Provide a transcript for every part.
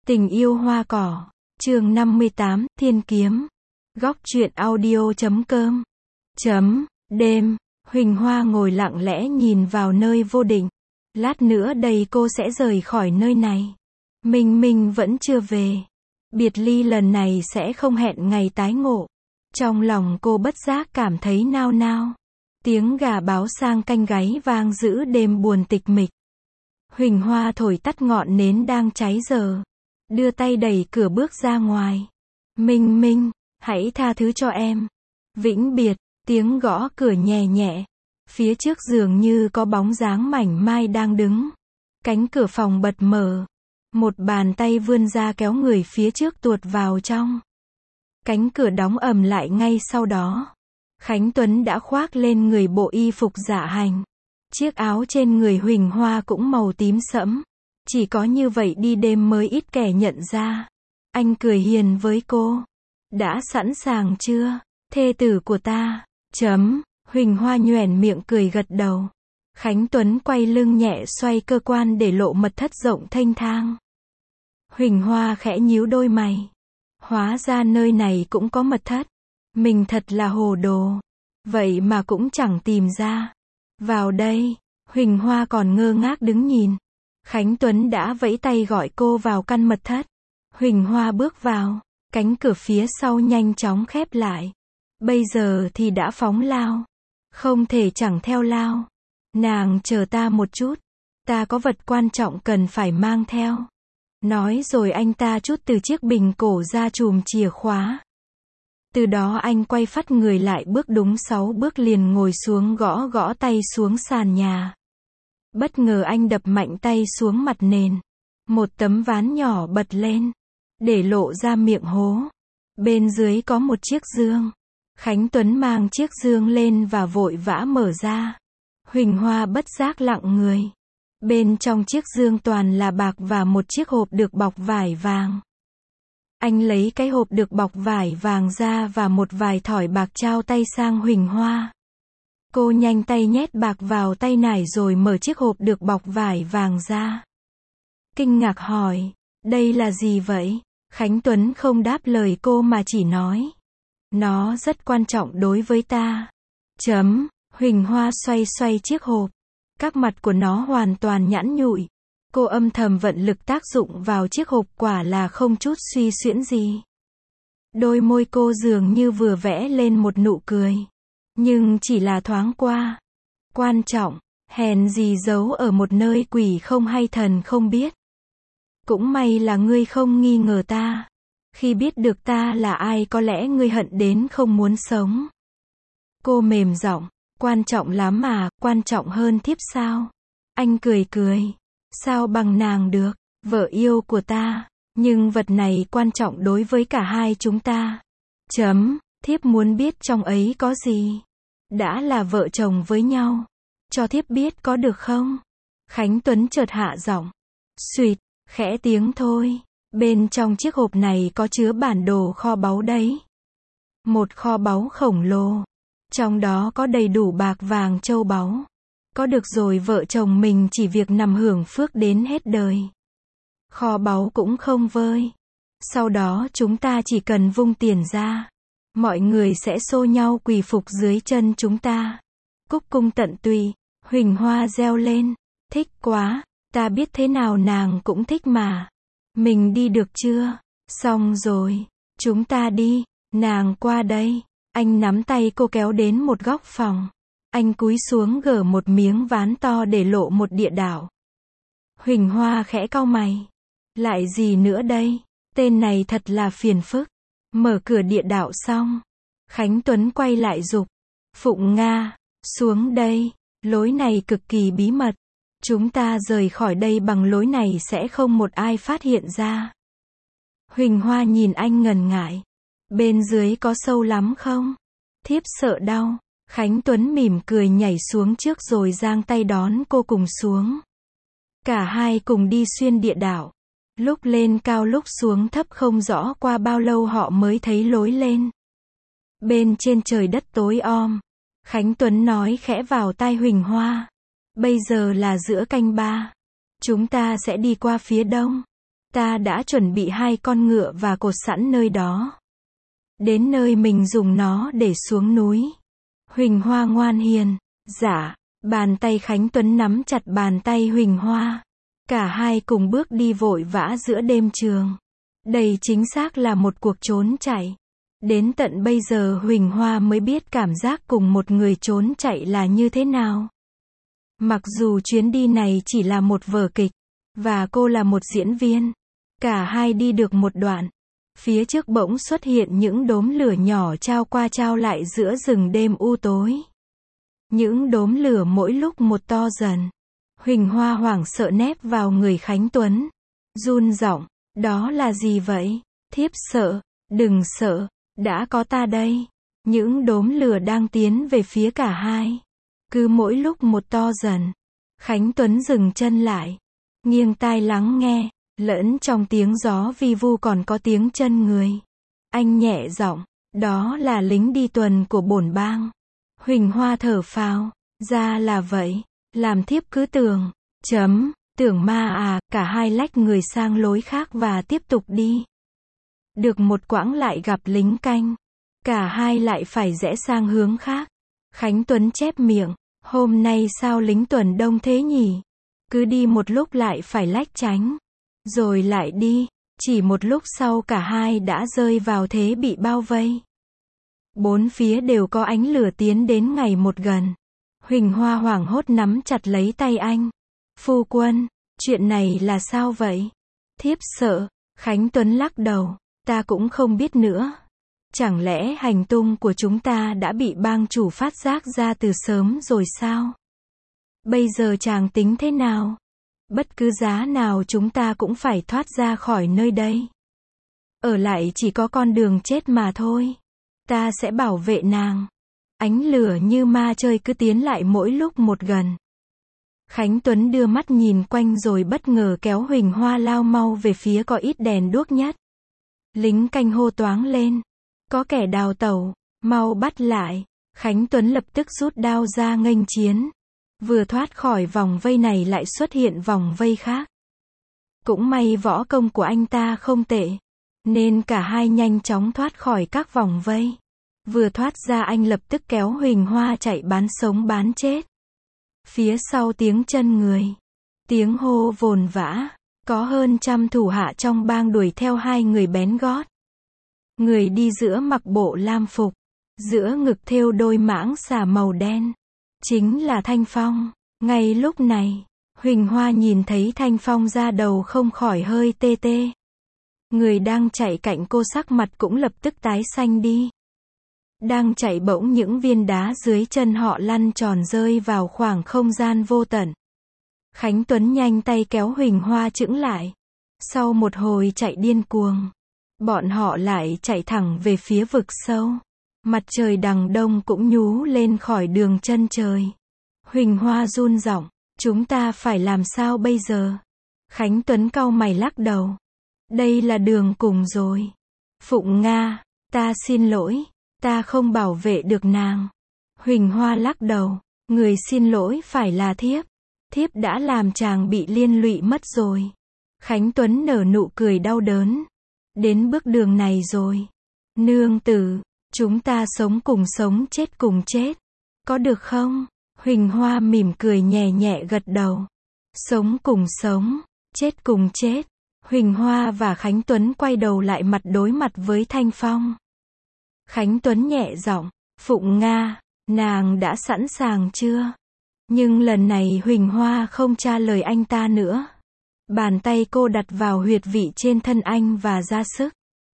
Tình yêu hoa cỏ, chương 58, Thiên kiếm. Góc truyện audio.com. Đêm, Huỳnh Hoa ngồi lặng lẽ nhìn vào nơi vô định. Lát nữa đây cô sẽ rời khỏi nơi này. Minh Minh vẫn chưa về. Biệt ly lần này sẽ không hẹn ngày tái ngộ. Trong lòng cô bất giác cảm thấy nao nao. Tiếng gà báo sang canh gáy vang giữa đêm buồn tịch mịch. Huỳnh Hoa thổi tắt ngọn nến đang cháy giờ. Đưa tay đẩy cửa bước ra ngoài. Minh Minh, hãy tha thứ cho em. Vĩnh biệt, tiếng gõ cửa nhẹ nhẹ. Phía trước dường như có bóng dáng mảnh mai đang đứng. Cánh cửa phòng bật mở. Một bàn tay vươn ra kéo người phía trước tuột vào trong. Cánh cửa đóng ầm lại ngay sau đó. Khánh Tuấn đã khoác lên người bộ y phục dạ hành. Chiếc áo trên người Huỳnh Hoa cũng màu tím sẫm. Chỉ có như vậy đi đêm mới ít kẻ nhận ra. Anh cười hiền với cô. Đã sẵn sàng chưa, thê tử của ta? Huỳnh Hoa nhoẻn miệng cười gật đầu. Khánh Tuấn quay lưng nhẹ xoay cơ quan để lộ mật thất rộng thênh thang. Huỳnh Hoa khẽ nhíu đôi mày. Hóa ra nơi này cũng có mật thất. Mình thật là hồ đồ. Vậy mà cũng chẳng tìm ra. Vào đây, Huỳnh Hoa còn ngơ ngác đứng nhìn. Khánh Tuấn đã vẫy tay gọi cô vào căn mật thất. Huỳnh Hoa bước vào. Cánh cửa phía sau nhanh chóng khép lại. Bây giờ thì đã phóng lao. Không thể chẳng theo lao. Nàng chờ ta một chút. Ta có vật quan trọng cần phải mang theo. Nói rồi anh ta trút từ chiếc bình cổ ra chùm chìa khóa. Từ đó anh quay phắt người lại bước đúng 6 bước liền ngồi xuống gõ gõ tay xuống sàn nhà. Bất ngờ anh đập mạnh tay xuống mặt nền. Một tấm ván nhỏ bật lên. Để lộ ra miệng hố. Bên dưới có một chiếc dương. Khánh Tuấn mang chiếc dương lên và vội vã mở ra. Huỳnh Hoa bất giác lặng người. Bên trong chiếc dương toàn là bạc và một chiếc hộp được bọc vải vàng. Anh lấy cái hộp được bọc vải vàng ra và một vài thỏi bạc trao tay sang Huỳnh Hoa. Cô nhanh tay nhét bạc vào tay nải rồi mở chiếc hộp được bọc vải vàng ra. Kinh ngạc hỏi, đây là gì vậy? Khánh Tuấn không đáp lời cô mà chỉ nói. Nó rất quan trọng đối với ta. Huỳnh Hoa xoay xoay chiếc hộp. Các mặt của nó hoàn toàn nhẵn nhụi. Cô âm thầm vận lực tác dụng vào chiếc hộp quả là không chút suy xuyễn gì. Đôi môi cô dường như vừa vẽ lên một nụ cười. Nhưng chỉ là thoáng qua. Quan trọng, hèn gì giấu ở một nơi quỷ không hay thần không biết. Cũng may là ngươi không nghi ngờ ta. Khi biết được ta là ai có lẽ ngươi hận đến không muốn sống. Cô mềm giọng, quan trọng lắm à, quan trọng hơn thiếp sao? Anh cười cười. Sao bằng nàng được, vợ yêu của ta. Nhưng vật này quan trọng đối với cả hai chúng ta. Thiếp muốn biết trong ấy có gì. Đã là vợ chồng với nhau. Cho thiếp biết có được không? Khánh Tuấn chợt hạ giọng. Xuỵt, khẽ tiếng thôi. Bên trong chiếc hộp này có chứa bản đồ kho báu đấy. Một kho báu khổng lồ. Trong đó có đầy đủ bạc vàng châu báu. Có được rồi vợ chồng mình chỉ việc nằm hưởng phước đến hết đời. Kho báu cũng không vơi. Sau đó chúng ta chỉ cần vung tiền ra. Mọi người sẽ xô nhau quỳ phục dưới chân chúng ta. Cúc cung tận tụy. Huỳnh Hoa reo lên. Thích quá. Ta biết thế nào nàng cũng thích mà. Mình đi được chưa? Xong rồi. Chúng ta đi. Nàng qua đây. Anh nắm tay cô kéo đến một góc phòng. Anh cúi xuống gỡ một miếng ván to để lộ một địa đạo. Huỳnh Hoa khẽ cau mày. Lại gì nữa đây? Tên này thật là phiền phức. Mở cửa địa đạo xong. Khánh Tuấn quay lại giục. Phụng Nga, xuống đây. Lối này cực kỳ bí mật. Chúng ta rời khỏi đây bằng lối này sẽ không một ai phát hiện ra. Huỳnh Hoa nhìn anh ngần ngại. Bên dưới có sâu lắm không? Thiếp sợ đau. Khánh Tuấn mỉm cười nhảy xuống trước rồi giang tay đón cô cùng xuống. Cả hai cùng đi xuyên địa đạo. Lúc lên cao lúc xuống thấp không rõ qua bao lâu họ mới thấy lối lên. Bên trên trời đất tối om. Khánh Tuấn nói khẽ vào tai Huỳnh Hoa. Bây giờ là giữa canh ba. Chúng ta sẽ đi qua phía đông. Ta đã chuẩn bị 2 con ngựa và cột sẵn nơi đó. Đến nơi mình dùng nó để xuống núi. Huỳnh Hoa ngoan hiền. Dạ. Bàn tay Khánh Tuấn nắm chặt bàn tay Huỳnh Hoa. Cả hai cùng bước đi vội vã giữa đêm trường. Đây chính xác là một cuộc trốn chạy. Đến tận bây giờ Huỳnh Hoa mới biết cảm giác cùng một người trốn chạy là như thế nào. Mặc dù chuyến đi này chỉ là một vở kịch, và cô là một diễn viên. Cả hai đi được một đoạn. Phía trước bỗng xuất hiện những đốm lửa nhỏ trao qua trao lại giữa rừng đêm u tối. Những đốm lửa mỗi lúc một to dần. Huỳnh Hoa hoảng sợ nép vào người Khánh Tuấn. Run giọng, đó là gì vậy? Thiếp sợ, đừng sợ, đã có ta đây. Những đốm lửa đang tiến về phía cả hai. Cứ mỗi lúc một to dần. Khánh Tuấn dừng chân lại. Nghiêng tai lắng nghe. Lẫn trong tiếng gió vi vu còn có tiếng chân người. Anh nhẹ giọng, đó là lính đi tuần của bổn bang. Huỳnh Hoa thở phào, ra là vậy, làm thiếp cứ tưởng, tưởng ma à, cả hai lách người sang lối khác và tiếp tục đi. Được một quãng lại gặp lính canh, cả hai lại phải rẽ sang hướng khác. Khánh Tuấn chép miệng, hôm nay sao lính tuần đông thế nhỉ? Cứ đi một lúc lại phải lách tránh. Rồi lại đi, chỉ một lúc sau cả hai đã rơi vào thế bị bao vây. Bốn phía đều có ánh lửa tiến đến ngày một gần. Huỳnh Hoa hoảng hốt nắm chặt lấy tay anh. Phu quân, chuyện này là sao vậy? Thiếp sợ. Khánh Tuấn lắc đầu, ta cũng không biết nữa. Chẳng lẽ hành tung của chúng ta đã bị bang chủ phát giác ra từ sớm rồi sao? Bây giờ chàng tính thế nào? Bất cứ giá nào chúng ta cũng phải thoát ra khỏi nơi đây. Ở lại chỉ có con đường chết mà thôi. Ta sẽ bảo vệ nàng. Ánh lửa như ma chơi cứ tiến lại mỗi lúc một gần. Khánh Tuấn đưa mắt nhìn quanh rồi bất ngờ kéo Huỳnh Hoa lao mau về phía có ít đèn đuốc nhất. Lính canh hô toáng lên. Có kẻ đào tẩu, mau bắt lại. Khánh Tuấn lập tức rút đao ra nghênh chiến. Vừa thoát khỏi vòng vây này lại xuất hiện vòng vây khác. Cũng may võ công của anh ta không tệ, nên cả hai nhanh chóng thoát khỏi các vòng vây. Vừa thoát ra anh lập tức kéo Huỳnh Hoa chạy bán sống bán chết. Phía sau tiếng chân người, tiếng hô vồn vã, có hơn 100 thủ hạ trong bang đuổi theo hai người bén gót. Người đi giữa mặc bộ lam phục, giữa ngực thêu đôi mãng xà màu đen. Chính là Thanh Phong. Ngay lúc này, Huỳnh Hoa nhìn thấy Thanh Phong ra đầu không khỏi hơi tê tê. Người đang chạy cạnh cô sắc mặt cũng lập tức tái xanh đi. Đang chạy bỗng những viên đá dưới chân họ lăn tròn rơi vào khoảng không gian vô tận. Khánh Tuấn nhanh tay kéo Huỳnh Hoa chững lại. Sau một hồi chạy điên cuồng, bọn họ lại chạy thẳng về phía vực sâu. Mặt trời đằng đông cũng nhú lên khỏi đường chân trời. Huỳnh Hoa run giọng, chúng ta phải làm sao bây giờ? Khánh Tuấn cau mày lắc đầu. Đây là đường cùng rồi. Phụng Nga, ta xin lỗi, ta không bảo vệ được nàng. Huỳnh Hoa lắc đầu, người xin lỗi phải là thiếp. Thiếp đã làm chàng bị liên lụy mất rồi. Khánh Tuấn nở nụ cười đau đớn. Đến bước đường này rồi. Nương tử, chúng ta sống cùng sống chết cùng chết. Có được không? Huỳnh Hoa mỉm cười nhẹ nhẹ gật đầu. Sống cùng sống, chết cùng chết. Huỳnh Hoa và Khánh Tuấn quay đầu lại mặt đối mặt với Thanh Phong. Khánh Tuấn nhẹ giọng, Phụng Nga, nàng đã sẵn sàng chưa? Nhưng lần này Huỳnh Hoa không trả lời anh ta nữa. Bàn tay cô đặt vào huyệt vị trên thân anh và ra sức.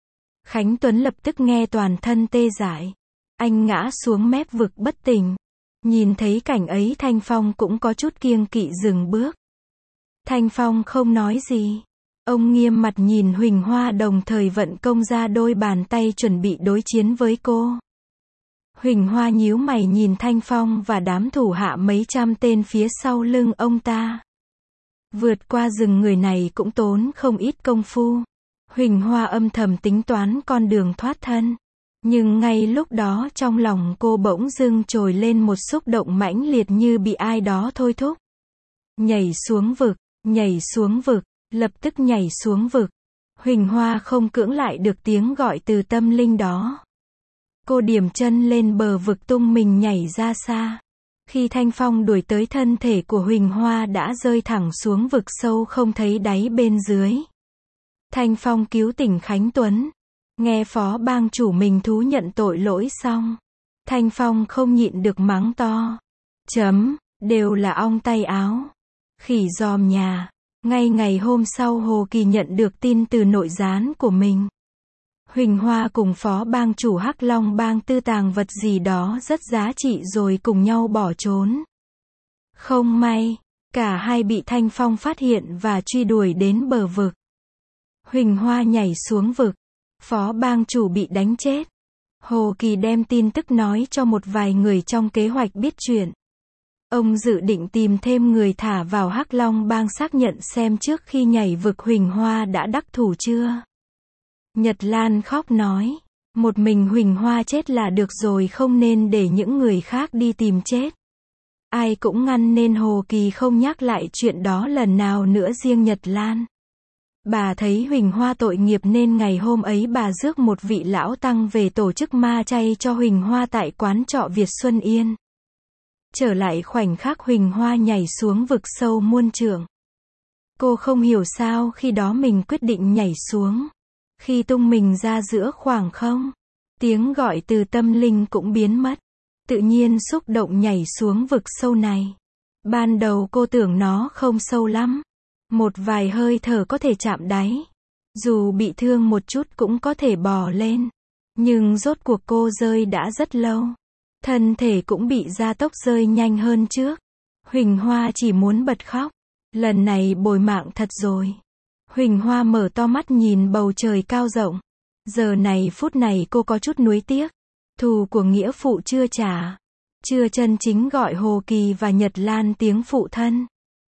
Khánh Tuấn lập tức nghe toàn thân tê dại. Anh ngã xuống mép vực bất tỉnh. Nhìn thấy cảnh ấy Thanh Phong cũng có chút kiêng kỵ dừng bước. Thanh Phong không nói gì. Ông nghiêm mặt nhìn Huỳnh Hoa đồng thời vận công ra đôi bàn tay chuẩn bị đối chiến với cô. Huỳnh Hoa nhíu mày nhìn Thanh Phong và đám thủ hạ mấy trăm tên phía sau lưng ông ta. Vượt qua rừng người này cũng tốn không ít công phu. Huỳnh Hoa âm thầm tính toán con đường thoát thân. Nhưng ngay lúc đó trong lòng cô bỗng dưng trồi lên một xúc động mãnh liệt như bị ai đó thôi thúc. Nhảy xuống vực, nhảy xuống vực. lập tức nhảy xuống vực. Huỳnh Hoa không cưỡng lại được tiếng gọi từ tâm linh đó. Cô điểm chân lên bờ vực tung mình nhảy ra xa. Khi thanh phong đuổi tới, thân thể của Huỳnh Hoa đã rơi thẳng xuống vực sâu không thấy đáy bên dưới. Thanh phong cứu tỉnh Khánh Tuấn. Nghe phó bang chủ mình thú nhận tội lỗi xong, Thanh phong không nhịn được mắng to. Đều là ong tay áo. Khỉ giòm nhà. Ngay ngày hôm sau Hồ Kỳ nhận được tin từ nội gián của mình. Huỳnh Hoa cùng phó bang chủ Hắc Long bang tư tàng vật gì đó rất giá trị rồi cùng nhau bỏ trốn. Không may, cả hai bị Thanh Phong phát hiện và truy đuổi đến bờ vực. Huỳnh Hoa nhảy xuống vực, phó bang chủ bị đánh chết. Hồ Kỳ đem tin tức nói cho một vài người trong kế hoạch biết chuyện. Ông dự định tìm thêm người thả vào Hắc Long bang xác nhận xem trước khi nhảy vực Huỳnh Hoa đã đắc thủ chưa. Nhật Lan khóc nói, một mình Huỳnh Hoa chết là được rồi, không nên để những người khác đi tìm chết. Ai cũng ngăn nên Hồ Kỳ không nhắc lại chuyện đó lần nào nữa. Riêng Nhật Lan, bà thấy Huỳnh Hoa tội nghiệp nên ngày hôm ấy bà rước một vị lão tăng về tổ chức ma chay cho Huỳnh Hoa tại quán trọ Việt Xuân Yên. Trở lại khoảnh khắc Huỳnh Hoa nhảy xuống vực sâu muôn trượng. Cô không hiểu sao khi đó mình quyết định nhảy xuống. Khi tung mình ra giữa khoảng không, tiếng gọi từ tâm linh cũng biến mất. Tự nhiên xúc động nhảy xuống vực sâu này. Ban đầu cô tưởng nó không sâu lắm. Một vài hơi thở có thể chạm đáy. Dù bị thương một chút cũng có thể bò lên. Nhưng rốt cuộc cô rơi đã rất lâu. Thân thể cũng bị gia tốc rơi nhanh hơn trước. Huỳnh Hoa chỉ muốn bật khóc. Lần này bồi mạng thật rồi. Huỳnh Hoa mở to mắt nhìn bầu trời cao rộng. Giờ này phút này cô có chút nuối tiếc. Thù của nghĩa phụ chưa trả. Chưa chân chính gọi Hồ Kỳ và Nhật Lan tiếng phụ thân,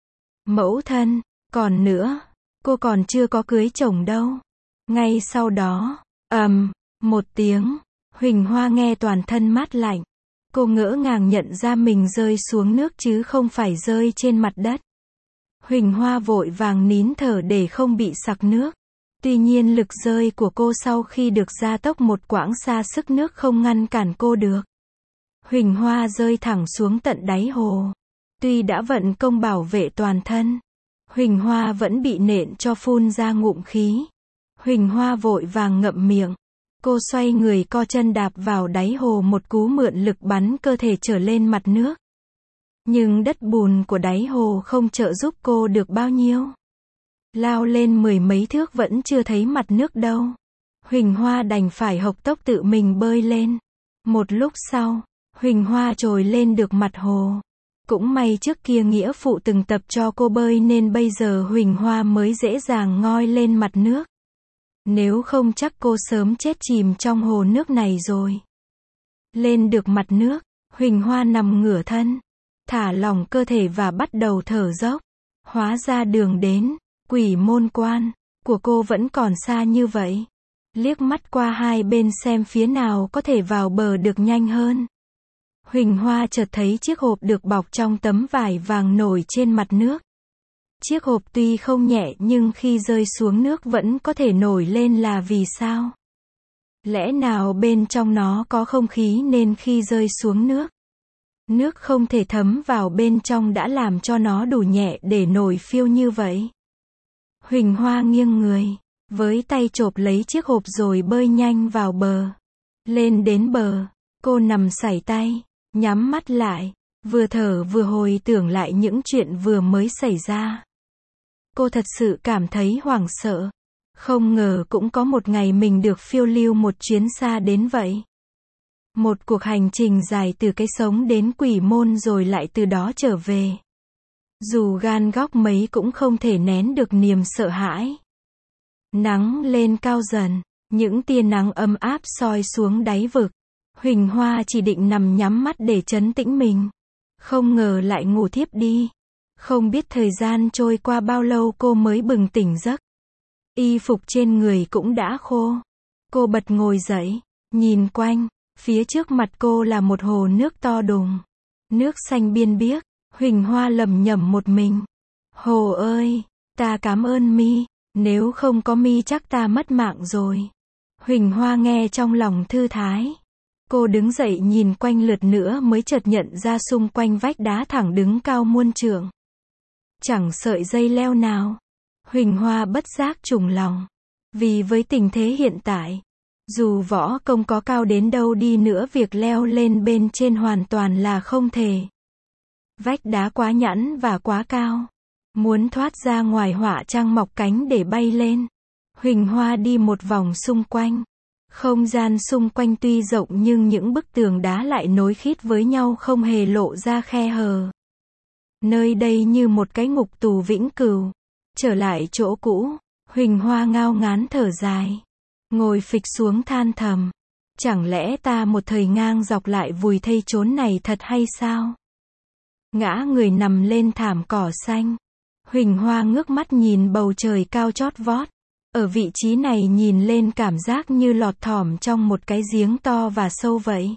mẫu thân. Còn nữa, cô còn chưa có cưới chồng đâu. Ngay sau đó, một tiếng, Huỳnh Hoa nghe toàn thân mát lạnh. Cô ngỡ ngàng nhận ra mình rơi xuống nước chứ không phải rơi trên mặt đất. Huỳnh Hoa vội vàng nín thở để không bị sặc nước. Tuy nhiên lực rơi của cô sau khi được gia tốc một quãng xa, sức nước không ngăn cản cô được. Huỳnh Hoa rơi thẳng xuống tận đáy hồ. Tuy đã vận công bảo vệ toàn thân, Huỳnh Hoa vẫn bị nện cho phun ra ngụm khí. Huỳnh Hoa vội vàng ngậm miệng. Cô xoay người co chân đạp vào đáy hồ một cú, mượn lực bắn cơ thể trở lên mặt nước. Nhưng đất bùn của đáy hồ không trợ giúp cô được bao nhiêu. Lao lên mười mấy thước vẫn chưa thấy mặt nước đâu. Huỳnh Hoa đành phải hộc tốc tự mình bơi lên. Một lúc sau, Huỳnh Hoa trồi lên được mặt hồ. Cũng may trước kia nghĩa phụ từng tập cho cô bơi nên bây giờ Huỳnh Hoa mới dễ dàng ngoi lên mặt nước. Nếu không chắc cô sớm chết chìm trong hồ nước này rồi. Lên được mặt nước, Huỳnh Hoa nằm ngửa thân, thả lỏng cơ thể và bắt đầu thở dốc. Hóa ra đường đến Quỷ Môn Quan của cô vẫn còn xa như vậy. Liếc mắt qua hai bên xem phía nào có thể vào bờ được nhanh hơn. Huỳnh Hoa chợt thấy chiếc hộp được bọc trong tấm vải vàng nổi trên mặt nước. Chiếc hộp tuy không nhẹ nhưng khi rơi xuống nước vẫn có thể nổi lên, là vì sao? Lẽ nào bên trong nó có không khí nên khi rơi xuống nước, nước không thể thấm vào bên trong đã làm cho nó đủ nhẹ để nổi phiêu như vậy? Huỳnh Hoa nghiêng người, với tay chộp lấy chiếc hộp rồi bơi nhanh vào bờ. Lên đến bờ, cô nằm sải tay, nhắm mắt lại, vừa thở vừa hồi tưởng lại những chuyện vừa mới xảy ra. Cô thật sự cảm thấy hoảng sợ. Không ngờ cũng có một ngày mình được phiêu lưu một chuyến xa đến vậy. Một cuộc hành trình dài từ cái sống đến Quỷ Môn rồi lại từ đó trở về. Dù gan góc mấy cũng không thể nén được niềm sợ hãi. Nắng lên cao dần, những tia nắng ấm áp soi xuống đáy vực. Huỳnh Hoa chỉ định nằm nhắm mắt để trấn tĩnh mình. Không ngờ lại ngủ thiếp đi. Không biết thời gian trôi qua bao lâu cô mới bừng tỉnh giấc. Y phục trên người cũng đã khô. Cô bật ngồi dậy, nhìn quanh, phía trước mặt cô là một hồ nước to đùng. Nước xanh biên biếc, Huỳnh Hoa lẩm nhẩm một mình. Hồ ơi, Ta cảm ơn mi, nếu không có mi chắc ta mất mạng rồi. Huỳnh Hoa nghe trong lòng thư thái. Cô đứng dậy nhìn quanh lượt nữa mới chợt nhận ra xung quanh vách đá thẳng đứng cao muôn trượng. Chẳng sợi dây leo nào. Huỳnh Hoa bất giác trùng lòng. Vì với tình thế hiện tại, dù võ công có cao đến đâu đi nữa việc leo lên bên trên hoàn toàn là không thể. Vách đá quá nhẵn và quá cao. Muốn thoát ra ngoài họa chăng mọc cánh để bay lên. Huỳnh Hoa đi một vòng xung quanh. Không gian xung quanh tuy rộng nhưng những bức tường đá lại nối khít với nhau không hề lộ ra khe hở. Nơi đây như một cái ngục tù vĩnh cửu. Trở lại chỗ cũ, Huỳnh Hoa ngao ngán thở dài. Ngồi phịch xuống than thầm. Chẳng lẽ ta một thời ngang dọc lại vùi thây chốn này thật hay sao? Ngã người nằm lên thảm cỏ xanh. Huỳnh Hoa ngước mắt nhìn bầu trời cao chót vót. Ở vị trí này nhìn lên cảm giác như lọt thỏm trong một cái giếng to và sâu vậy.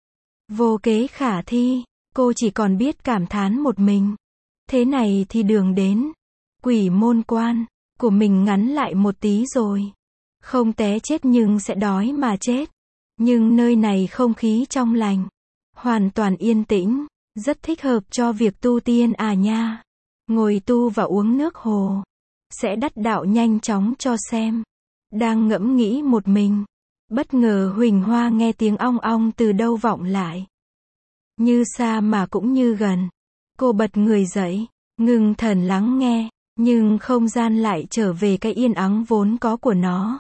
Vô kế khả thi, cô chỉ còn biết cảm thán một mình. Thế này thì đường đến Quỷ Môn Quan của mình ngắn lại một tí rồi. Không té chết nhưng sẽ đói mà chết. Nhưng nơi này không khí trong lành, hoàn toàn yên tĩnh, rất thích hợp cho việc tu tiên à nha. Ngồi tu và uống nước hồ, sẽ đắc đạo nhanh chóng cho xem. Đang ngẫm nghĩ một mình, bất ngờ Huỳnh Hoa nghe tiếng ong ong từ đâu vọng lại. Như xa mà cũng như gần. Cô bật người dậy, ngưng thần lắng nghe, nhưng không gian lại trở về cái yên ắng vốn có của nó.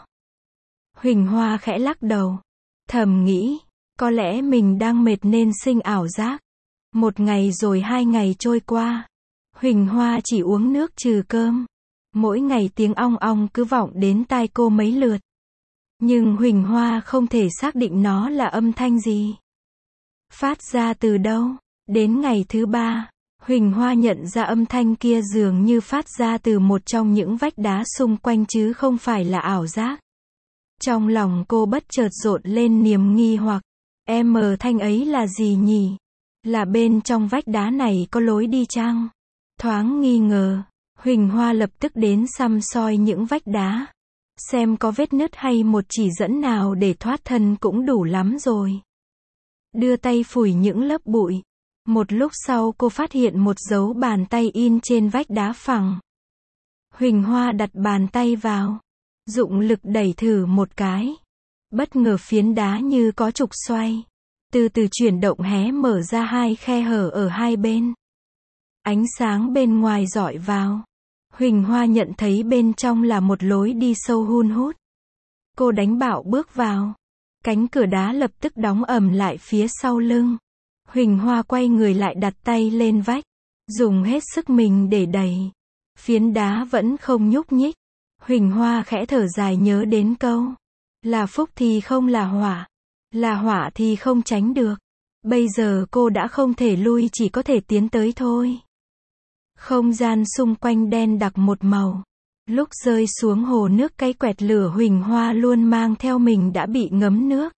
Huỳnh Hoa khẽ lắc đầu, thầm nghĩ, có lẽ mình đang mệt nên sinh ảo giác. Một ngày rồi 2 ngày trôi qua, Huỳnh Hoa chỉ uống nước trừ cơm. Mỗi ngày tiếng ong ong cứ vọng đến tai cô mấy lượt. Nhưng Huỳnh Hoa không thể xác định nó là âm thanh gì. Phát ra từ đâu. Đến ngày thứ 3, Huỳnh Hoa nhận ra âm thanh kia dường như phát ra từ một trong những vách đá xung quanh chứ không phải là ảo giác. Trong lòng cô bất chợt dội lên niềm nghi hoặc. Thanh ấy là gì nhỉ? Là bên trong vách đá này có lối đi chăng? Thoáng nghi ngờ, Huỳnh Hoa lập tức đến săm soi những vách đá. Xem có vết nứt hay một chỉ dẫn nào để thoát thân cũng đủ lắm rồi. Đưa tay phủi những lớp bụi. Một lúc sau cô phát hiện một dấu bàn tay in trên vách đá phẳng. Huỳnh Hoa đặt bàn tay vào, dụng lực đẩy thử một cái. Bất ngờ phiến đá như có trục xoay. Từ từ chuyển động hé mở ra 2 khe hở ở hai bên. Ánh sáng bên ngoài rọi vào. Huỳnh Hoa nhận thấy bên trong là một lối đi sâu hun hút. Cô đánh bạo bước vào. Cánh cửa đá lập tức đóng ầm lại phía sau lưng. Huỳnh Hoa quay người lại đặt tay lên vách. Dùng hết sức mình để đẩy. Phiến đá vẫn không nhúc nhích. Huỳnh Hoa khẽ thở dài nhớ đến câu. Là phúc thì không là họa. Là họa thì không tránh được. Bây giờ cô đã không thể lui chỉ có thể tiến tới thôi. Không gian xung quanh đen đặc một màu. Lúc rơi xuống hồ nước cái quẹt lửa Huỳnh Hoa luôn mang theo mình đã bị ngấm nước.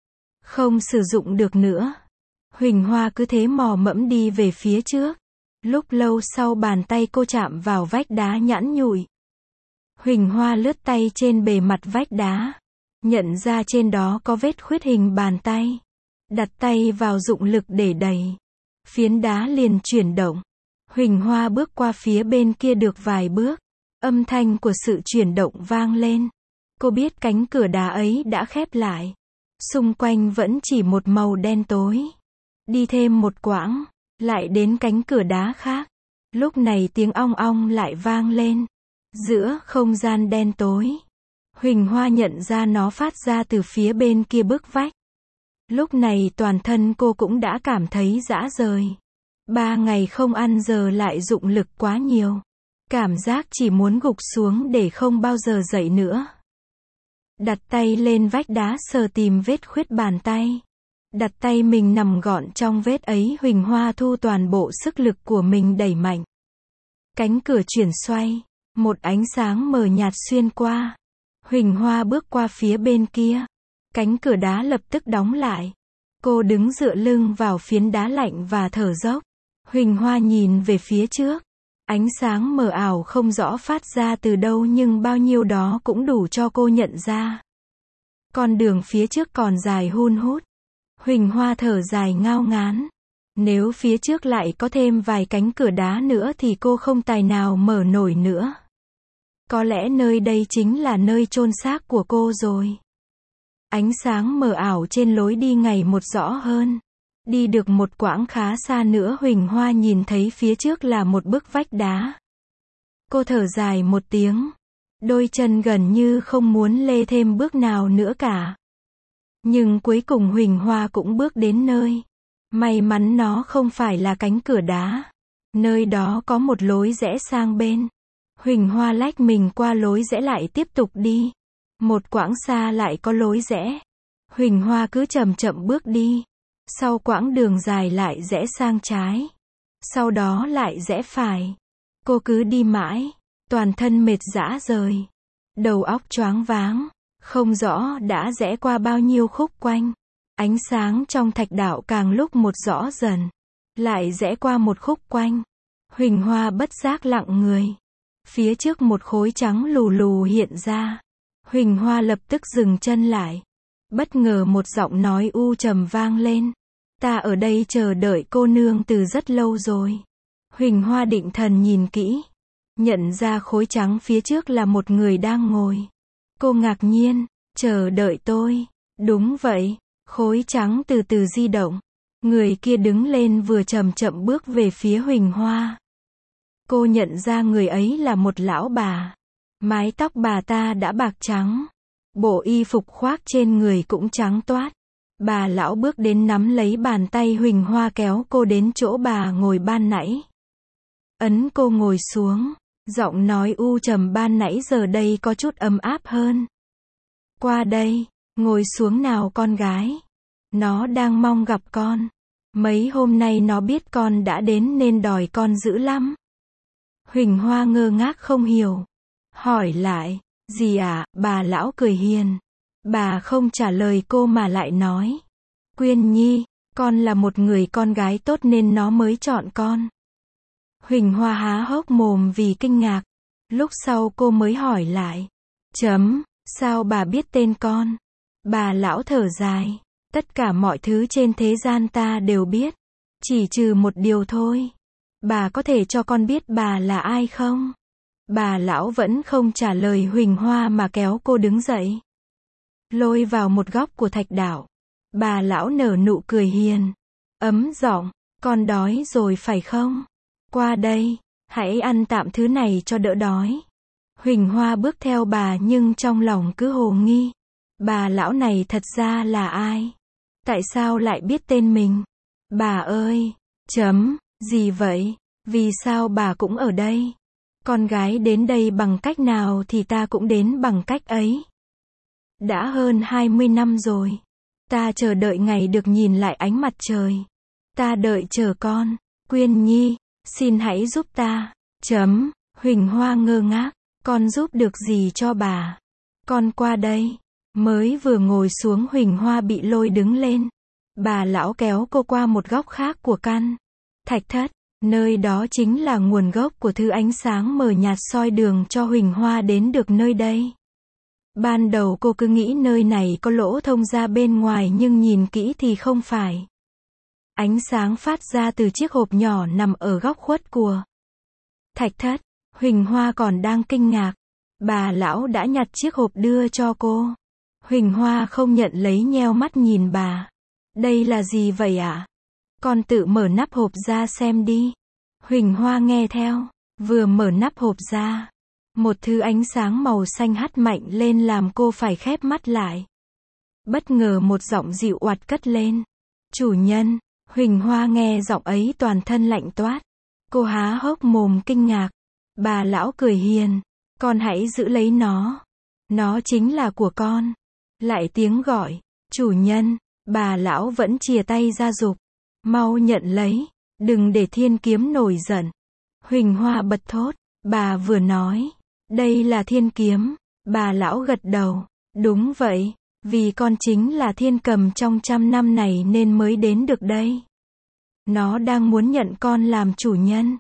Không sử dụng được nữa. Huỳnh Hoa cứ thế mò mẫm đi về phía trước. Lúc lâu sau bàn tay cô chạm vào vách đá nhẵn nhụi. Huỳnh Hoa lướt tay trên bề mặt vách đá. Nhận ra trên đó có vết khuyết hình bàn tay. Đặt tay vào dụng lực để đẩy. Phiến đá liền chuyển động. Huỳnh Hoa bước qua phía bên kia được vài bước. Âm thanh của sự chuyển động vang lên. Cô biết cánh cửa đá ấy đã khép lại. Xung quanh vẫn chỉ một màu đen tối. Đi thêm một quãng, lại đến cánh cửa đá khác. Lúc này tiếng ong ong lại vang lên. Giữa không gian đen tối, Huỳnh Hoa nhận ra nó phát ra từ phía bên kia bức vách. Lúc này toàn thân cô cũng đã cảm thấy rã rời. 3 ngày không ăn giờ lại dụng lực quá nhiều. Cảm giác chỉ muốn gục xuống để không bao giờ dậy nữa. Đặt tay lên vách đá sờ tìm vết khuyết bàn tay. Đặt tay mình nằm gọn trong vết ấy Huỳnh Hoa thu toàn bộ sức lực của mình đẩy mạnh. Cánh cửa chuyển xoay. Một ánh sáng mờ nhạt xuyên qua. Huỳnh Hoa bước qua phía bên kia. Cánh cửa đá lập tức đóng lại. Cô đứng dựa lưng vào phiến đá lạnh và thở dốc. Huỳnh Hoa nhìn về phía trước. Ánh sáng mờ ảo không rõ phát ra từ đâu nhưng bao nhiêu đó cũng đủ cho cô nhận ra. Con đường phía trước còn dài hun hút. Huỳnh Hoa thở dài ngao ngán. Nếu phía trước lại có thêm vài cánh cửa đá nữa thì cô không tài nào mở nổi nữa. Có lẽ nơi đây chính là nơi chôn xác của cô rồi. Ánh sáng mờ ảo trên lối đi ngày một rõ hơn. Đi được một quãng khá xa nữa Huỳnh Hoa nhìn thấy phía trước là một bức vách đá. Cô thở dài một tiếng. Đôi chân gần như không muốn lê thêm bước nào nữa cả. Nhưng cuối cùng Huỳnh Hoa cũng bước đến nơi. May mắn nó không phải là cánh cửa đá. Nơi đó có một lối rẽ sang bên. Huỳnh Hoa lách mình qua lối rẽ lại tiếp tục đi. Một quãng xa lại có lối rẽ. Huỳnh Hoa cứ chậm chậm bước đi. Sau quãng đường dài lại rẽ sang trái. Sau đó lại rẽ phải. Cô cứ đi mãi. Toàn thân mệt rã rời. Đầu óc choáng váng. Không rõ đã rẽ qua bao nhiêu khúc quanh. Ánh sáng trong thạch đạo càng lúc một rõ dần. Lại rẽ qua một khúc quanh. Huỳnh Hoa bất giác lặng người. Phía trước một khối trắng lù lù hiện ra. Huỳnh Hoa lập tức dừng chân lại. Bất ngờ một giọng nói u trầm vang lên. Ta ở đây chờ đợi cô nương từ rất lâu rồi. Huỳnh Hoa định thần nhìn kỹ. Nhận ra khối trắng phía trước là một người đang ngồi. Cô ngạc nhiên. Chờ đợi tôi. Đúng vậy. Khối trắng từ từ di động. Người kia đứng lên vừa chậm chậm bước về phía Huỳnh Hoa. Cô nhận ra người ấy là một lão bà. Mái tóc bà ta đã bạc trắng. Bộ y phục khoác trên người cũng trắng toát. Bà lão bước đến nắm lấy bàn tay Huỳnh Hoa kéo cô đến chỗ bà ngồi ban nãy. Ấn cô ngồi xuống. Giọng nói u trầm ban nãy giờ đây có chút ấm áp hơn. Qua đây, ngồi xuống nào con gái. Nó đang mong gặp con. Mấy hôm nay nó biết con đã đến nên đòi con dữ lắm. Huỳnh Hoa ngơ ngác không hiểu. Hỏi lại, gì ạ? Bà lão cười hiền. Bà không trả lời cô mà lại nói. Quyên Nhi, con là một người con gái tốt nên nó mới chọn con. Huỳnh Hoa há hốc mồm vì kinh ngạc. Lúc sau cô mới hỏi lại. Sao bà biết tên con? Bà lão thở dài. Tất cả mọi thứ trên thế gian ta đều biết. Chỉ trừ một điều thôi. Bà có thể cho con biết bà là ai không? Bà lão vẫn không trả lời Huỳnh Hoa mà kéo cô đứng dậy. Lôi vào một góc của thạch đạo. Bà lão nở nụ cười hiền. Ấm giọng, con đói rồi phải không? Qua đây, hãy ăn tạm thứ này cho đỡ đói. Huỳnh Hoa bước theo bà nhưng trong lòng cứ hồ nghi. Bà lão này thật ra là ai? Tại sao lại biết tên mình? Bà ơi! Gì vậy? Vì sao bà cũng ở đây? Con gái đến đây bằng cách nào thì ta cũng đến bằng cách ấy. Đã hơn 20 năm rồi. Ta chờ đợi ngày được nhìn lại ánh mặt trời. Ta đợi chờ con. Quyên Nhi, xin hãy giúp ta. Huỳnh Hoa ngơ ngác. Con giúp được gì cho bà? Con qua đây. Mới vừa ngồi xuống Huỳnh Hoa bị lôi đứng lên. Bà lão kéo cô qua một góc khác của căn thạch thất. Nơi đó chính là nguồn gốc của thứ ánh sáng mờ nhạt soi đường cho Huỳnh Hoa đến được nơi đây. Ban đầu cô cứ nghĩ nơi này có lỗ thông ra bên ngoài nhưng nhìn kỹ thì không phải. Ánh sáng phát ra từ chiếc hộp nhỏ nằm ở góc khuất của thạch thất. Huỳnh Hoa còn đang kinh ngạc. Bà lão đã nhặt chiếc hộp đưa cho cô. Huỳnh Hoa không nhận lấy nheo mắt nhìn bà. Đây là gì vậy ạ? Con tự mở nắp hộp ra xem đi. Huỳnh Hoa nghe theo. Vừa mở nắp hộp ra. Một thứ ánh sáng màu xanh hắt mạnh lên làm cô phải khép mắt lại. Bất ngờ một giọng dịu oặt cất lên. Chủ nhân. Huỳnh Hoa nghe giọng ấy toàn thân lạnh toát. Cô há hốc mồm kinh ngạc. Bà lão cười hiền. Con hãy giữ lấy nó. Nó chính là của con. Lại tiếng gọi. Chủ nhân. Bà lão vẫn chìa tay ra giục. Mau nhận lấy. Đừng để thiên kiếm nổi giận. Huỳnh Hoa bật thốt. Bà vừa nói. Đây là thiên kiếm. Bà lão gật đầu. Đúng vậy. Vì con chính là thiên cầm trong 100 năm này nên mới đến được đây. Nó đang muốn nhận con làm chủ nhân.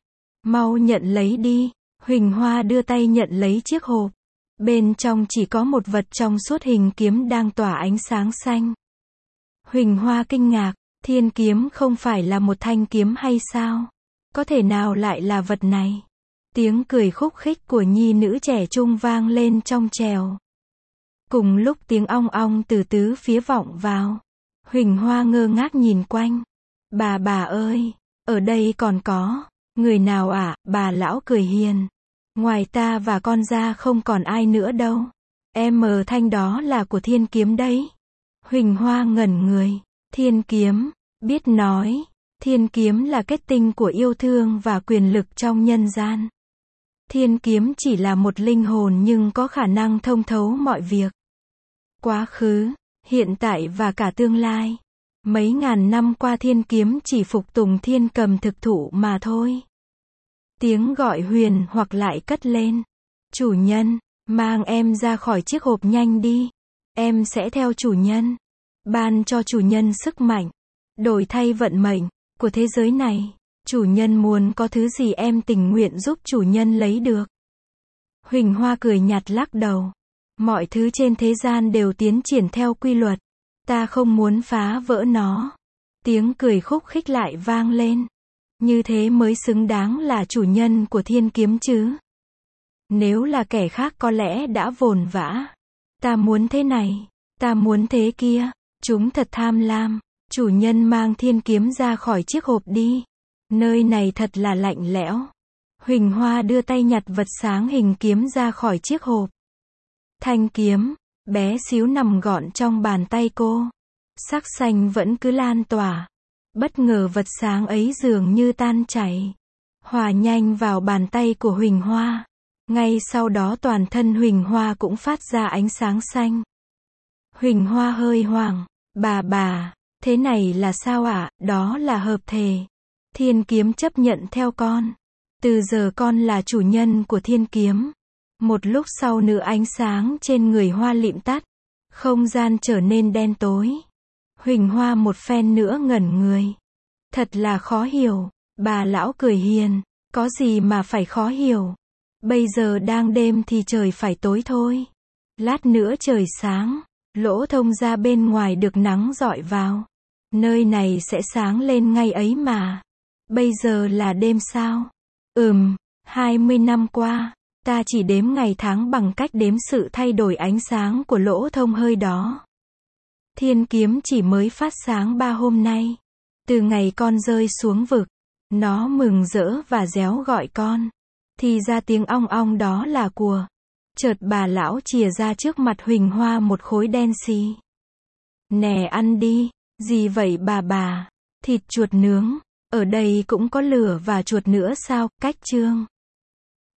Mau nhận lấy đi. Huỳnh Hoa đưa tay nhận lấy chiếc hộp. Bên trong chỉ có một vật trong suốt hình kiếm đang tỏa ánh sáng xanh. Huỳnh Hoa kinh ngạc, thiên kiếm không phải là một thanh kiếm hay sao? Có thể nào lại là vật này? Tiếng cười khúc khích của nhi nữ trẻ trung vang lên trong trèo. Cùng lúc tiếng ong ong từ tứ phía vọng vào. Huỳnh Hoa ngơ ngác nhìn quanh. Bà ơi, ở đây còn có người nào ạ? Bà lão cười hiền. Ngoài ta và con ra không còn ai nữa đâu. Em mờ thanh đó là của thiên kiếm đấy. Huỳnh Hoa ngẩn người. Thiên kiếm, biết nói. Thiên kiếm là kết tinh của yêu thương và quyền lực trong nhân gian. Thiên kiếm chỉ là một linh hồn nhưng có khả năng thông thấu mọi việc. Quá khứ, hiện tại và cả tương lai. Mấy ngàn năm qua thiên kiếm chỉ phục tùng thiên cầm thực thụ mà thôi. Tiếng gọi huyền hoặc lại cất lên. Chủ nhân, mang em ra khỏi chiếc hộp nhanh đi. Em sẽ theo chủ nhân. Ban cho chủ nhân sức mạnh. Đổi thay vận mệnh của thế giới này. Chủ nhân muốn có thứ gì em tình nguyện giúp chủ nhân lấy được. Huỳnh Hoa cười nhạt lắc đầu. Mọi thứ trên thế gian đều tiến triển theo quy luật. Ta không muốn phá vỡ nó. Tiếng cười khúc khích lại vang lên. Như thế mới xứng đáng là chủ nhân của thiên kiếm chứ. Nếu là kẻ khác có lẽ đã vồn vã. Ta muốn thế này. Ta muốn thế kia. Chúng thật tham lam. Chủ nhân mang thiên kiếm ra khỏi chiếc hộp đi. Nơi này thật là lạnh lẽo. Huỳnh Hoa đưa tay nhặt vật sáng hình kiếm ra khỏi chiếc hộp. Thanh kiếm, bé xíu nằm gọn trong bàn tay cô. Sắc xanh vẫn cứ lan tỏa. Bất ngờ vật sáng ấy dường như tan chảy. Hòa nhanh vào bàn tay của Huỳnh Hoa. Ngay sau đó toàn thân Huỳnh Hoa cũng phát ra ánh sáng xanh. Huỳnh Hoa hơi hoảng. Bà, thế này là sao ạ? Đó là hợp thể. Thiên kiếm chấp nhận theo con. Từ giờ con là chủ nhân của thiên kiếm. Một lúc sau nữa ánh sáng trên người Hoa lịm tắt. Không gian trở nên đen tối. Huỳnh Hoa một phen nữa ngẩn người. Thật là khó hiểu. Bà lão cười hiền. Có gì mà phải khó hiểu. Bây giờ đang đêm thì trời phải tối thôi. Lát nữa trời sáng. Lỗ thông ra bên ngoài được nắng rọi vào. Nơi này sẽ sáng lên ngay ấy mà. Bây giờ là đêm sao? 20 năm qua, ta chỉ đếm ngày tháng bằng cách đếm sự thay đổi ánh sáng của lỗ thông hơi đó. Thiên kiếm chỉ mới phát sáng 3 hôm nay. Từ ngày con rơi xuống vực, nó mừng rỡ và réo gọi con. Thì ra tiếng ong ong đó là của. Chợt bà lão chìa ra trước mặt Huỳnh Hoa một khối đen xì. Nè ăn đi. Gì vậy bà? Thịt chuột nướng. Ở đây cũng có lửa và chuột nữa sao? Cách chương